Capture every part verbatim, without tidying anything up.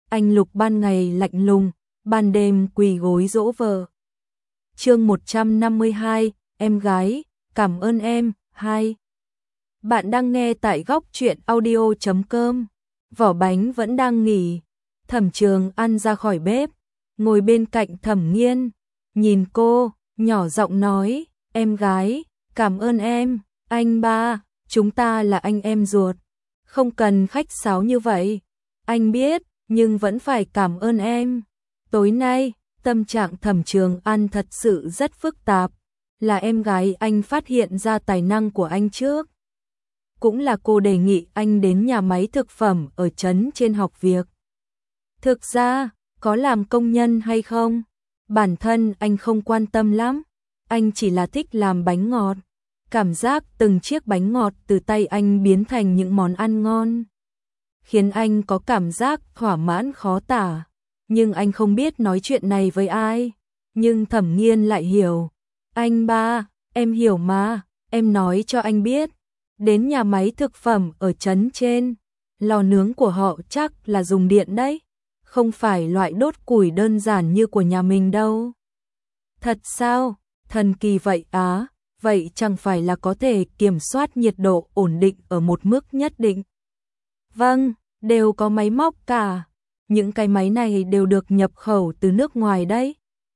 anh Lục ban ngày lạnh lùng, ban đêm quỳ gối dỗ vợ. Chương một trăm năm mươi hai, em gái, cảm ơn em. Hai. Bạn đang nghe tại góc truyện audio chấm com. Vỏ bánh vẫn đang nghỉ. Thẩm Trường An ra khỏi bếp, ngồi bên cạnh Thẩm Nghiên, nhìn cô, nhỏ giọng nói, em gái, cảm ơn em, anh ba, chúng ta là anh em ruột, không cần khách sáo như vậy. Anh biết, nhưng vẫn phải cảm ơn em. Tối nay, tâm trạng Thẩm Trường An thật sự rất phức tạp, là em gái anh phát hiện ra tài năng của anh trước. Cũng là cô đề nghị anh đến nhà máy thực phẩm ở trấn trên học việc. Thực ra, có làm công nhân hay không, bản thân anh không quan tâm lắm, anh chỉ là thích làm bánh ngọt. Cảm giác từng chiếc bánh ngọt từ tay anh biến thành những món ăn ngon, khiến anh có cảm giác thỏa mãn khó tả. Nhưng anh không biết nói chuyện này với ai. Nhưng Thẩm Nghiên lại hiểu. Anh ba, em hiểu mà, em nói cho anh biết. Đến nhà máy thực phẩm ở trấn trên, lò nướng của họ chắc là dùng điện đấy, không phải loại đốt củi đơn giản như của nhà mình đâu. Thật sao? Thần kỳ vậy á, vậy chẳng phải là có thể kiểm soát nhiệt độ ổn định ở một mức nhất định? Vâng, đều có máy móc cả. Những cái máy này đều được nhập khẩu từ nước ngoài đấy.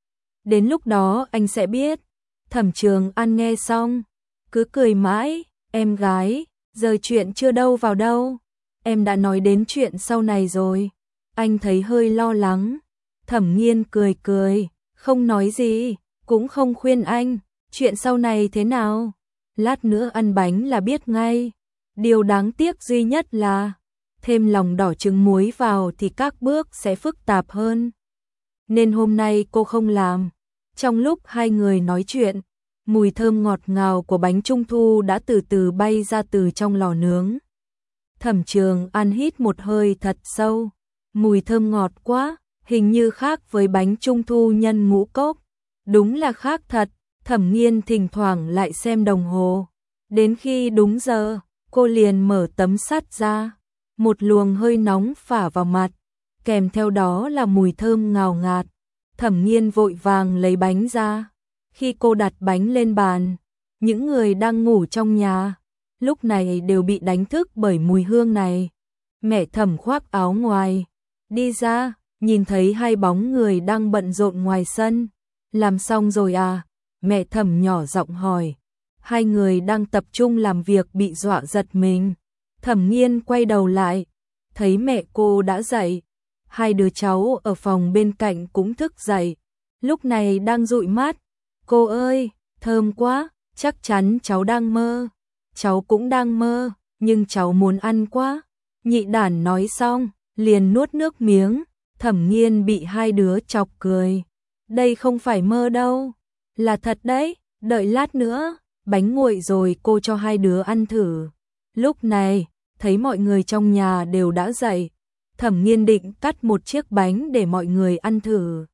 Đến lúc đó anh sẽ biết. Thẩm Trường An nghe xong, cứ cười mãi, em gái, giờ chuyện chưa đâu vào đâu. Em đã nói đến chuyện sau này rồi. Anh thấy hơi lo lắng. Thẩm Nghiên cười cười, không nói gì, cũng không khuyên anh. Chuyện sau này thế nào? Lát nữa ăn bánh là biết ngay. Điều đáng tiếc duy nhất là thêm lòng đỏ trứng muối vào thì các bước sẽ phức tạp hơn. Nên hôm nay cô không làm. Trong lúc hai người nói chuyện, mùi thơm ngọt ngào của bánh trung thu đã từ từ bay ra từ trong lò nướng. Thẩm Trường An hít một hơi thật sâu. Mùi thơm ngọt quá, hình như khác với bánh trung thu nhân ngũ cốc. Đúng là khác thật. Thẩm Nghiên thỉnh thoảng lại xem đồng hồ. Đến khi đúng giờ, cô liền mở tấm sắt ra. Một luồng hơi nóng phả vào mặt, kèm theo đó là mùi thơm ngào ngạt. Thẩm Nghiên vội vàng lấy bánh ra. Khi cô đặt bánh lên bàn, những người đang ngủ trong nhà lúc này đều bị đánh thức bởi mùi hương này. Mẹ Thẩm khoác áo ngoài, đi ra, nhìn thấy hai bóng người đang bận rộn ngoài sân. Làm xong rồi à? Mẹ Thẩm nhỏ giọng hỏi. Hai người đang tập trung làm việc bị dọa giật mình. Thẩm Nghiên quay đầu lại, thấy mẹ cô đã dậy. Hai đứa cháu ở phòng bên cạnh cũng thức dậy, lúc này đang dụi mắt. Cô ơi, thơm quá, chắc chắn cháu đang mơ. Cháu cũng đang mơ, nhưng cháu muốn ăn quá. Nhị đản nói xong, liền nuốt nước miếng. Thẩm Nghiên bị hai đứa chọc cười. Đây không phải mơ đâu, là thật đấy, đợi lát nữa, bánh nguội rồi cô cho hai đứa ăn thử. Lúc này, thấy mọi người trong nhà đều đã dậy, Thẩm Nghiên định cắt một chiếc bánh để mọi người ăn thử.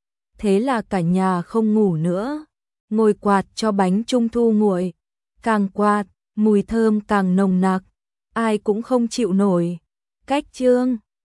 Thế là cả nhà không ngủ nữa, ngồi quạt cho bánh trung thu nguội. Càng quạt, mùi thơm càng nồng nặc, ai cũng không chịu nổi. Cách chương